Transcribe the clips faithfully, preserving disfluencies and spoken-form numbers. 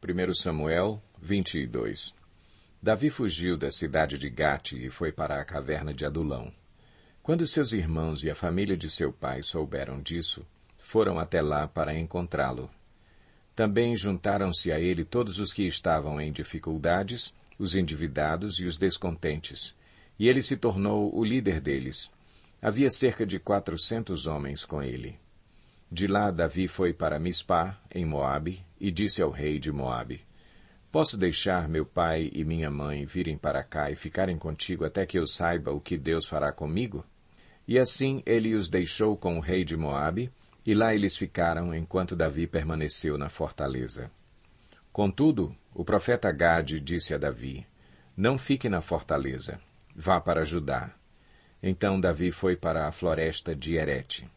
primeiro Samuel vinte e dois. Davi fugiu da cidade de Gate e foi para a caverna de Adulão. Quando seus irmãos e a família de seu pai souberam disso, foram até lá para encontrá-lo. Também juntaram-se a ele todos os que estavam em dificuldades, os endividados e os descontentes, e ele se tornou o líder deles. Havia cerca de quatrocentos homens com ele. De lá Davi foi para Mispá, em Moabe, e disse ao rei de Moabe: Posso deixar meu pai e minha mãe virem para cá e ficarem contigo até que eu saiba o que Deus fará comigo? E assim ele os deixou com o rei de Moabe, e lá eles ficaram enquanto Davi permaneceu na fortaleza. Contudo, o profeta Gade disse a Davi: Não fique na fortaleza, vá para Judá. Então Davi foi para a floresta de Herete.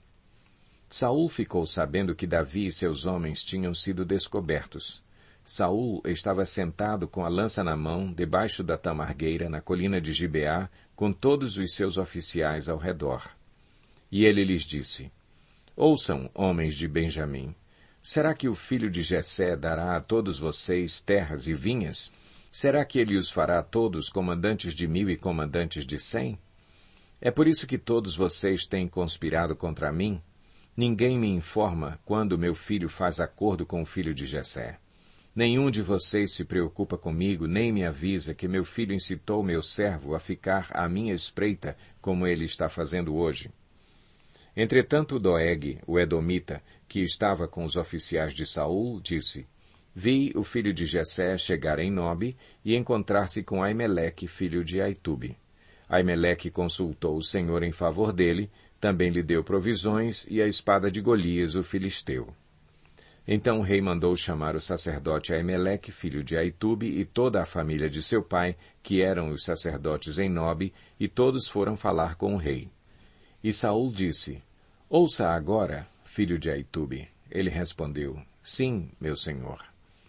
Saul ficou sabendo que Davi e seus homens tinham sido descobertos. Saul estava sentado com a lança na mão, debaixo da tamargueira, na colina de Gibeá, com todos os seus oficiais ao redor. E ele lhes disse: Ouçam, homens de Benjamim, será que o filho de Jessé dará a todos vocês terras e vinhas? Será que ele os fará todos comandantes de mil e comandantes de cem? É por isso que todos vocês têm conspirado contra mim? Ninguém me informa quando meu filho faz acordo com o filho de Jessé. Nenhum de vocês se preocupa comigo, nem me avisa que meu filho incitou meu servo a ficar à minha espreita, como ele está fazendo hoje. Entretanto Doeg, o edomita, que estava com os oficiais de Saul, disse: Vi o filho de Jessé chegar em Nobe e encontrar-se com Aimeleque, filho de Aitube. Aimeleque consultou o Senhor em favor dele, também lhe deu provisões e a espada de Golias, o filisteu. Então o rei mandou chamar o sacerdote Aimeleque, filho de Aitube, e toda a família de seu pai, que eram os sacerdotes em Nobe, e todos foram falar com o rei. E Saul disse: Ouça agora, filho de Aitube. Ele respondeu: Sim, meu senhor.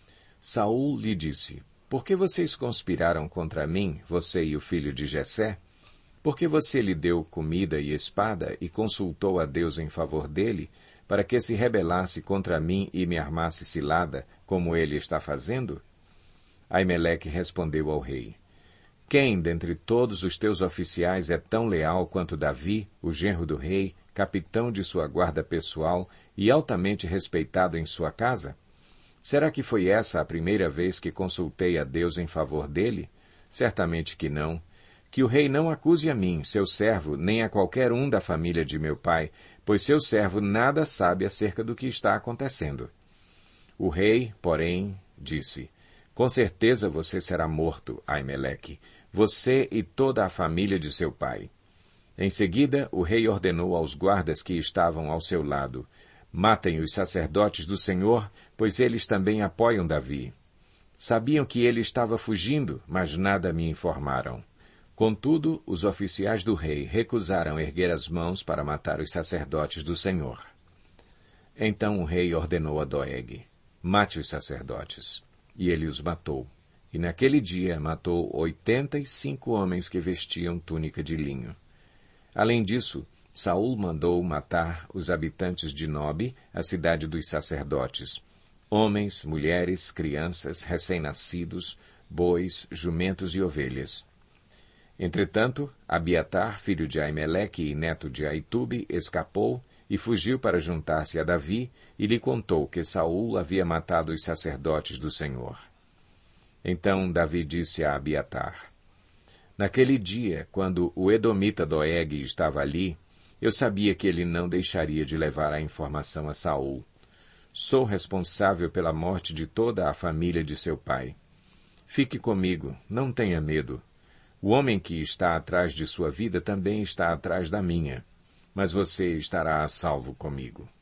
Saul lhe disse: Por que vocês conspiraram contra mim, você e o filho de Jessé? Porque você lhe deu comida e espada e consultou a Deus em favor dele, para que se rebelasse contra mim e me armasse cilada, como ele está fazendo? Aimeleque respondeu ao rei: Quem dentre todos os teus oficiais é tão leal quanto Davi, o genro do rei, capitão de sua guarda pessoal e altamente respeitado em sua casa? Será que foi essa a primeira vez que consultei a Deus em favor dele? Certamente que não. Que o rei não acuse a mim, seu servo, nem a qualquer um da família de meu pai, pois seu servo nada sabe acerca do que está acontecendo. O rei, porém, disse: Com certeza você será morto, Aimeleque, você e toda a família de seu pai. Em seguida, o rei ordenou aos guardas que estavam ao seu lado: Matem os sacerdotes do Senhor, pois eles também apoiam Davi. Sabiam que ele estava fugindo, mas nada me informaram. Contudo, os oficiais do rei recusaram erguer as mãos para matar os sacerdotes do Senhor. Então o rei ordenou a Doeg: Mate os sacerdotes. E ele os matou. E naquele dia matou oitenta e cinco homens que vestiam túnica de linho. Além disso, Saul mandou matar os habitantes de Nobe, a cidade dos sacerdotes, homens, mulheres, crianças, recém-nascidos, bois, jumentos e ovelhas. Entretanto, Abiatar, filho de Aimeleque e neto de Aitube, escapou e fugiu para juntar-se a Davi e lhe contou que Saul havia matado os sacerdotes do Senhor. Então Davi disse a Abiatar: Naquele dia, quando o edomita Doeg estava ali, eu sabia que ele não deixaria de levar a informação a Saul. Sou responsável pela morte de toda a família de seu pai. Fique comigo, não tenha medo. O homem que está atrás de sua vida também está atrás da minha, mas você estará a salvo comigo.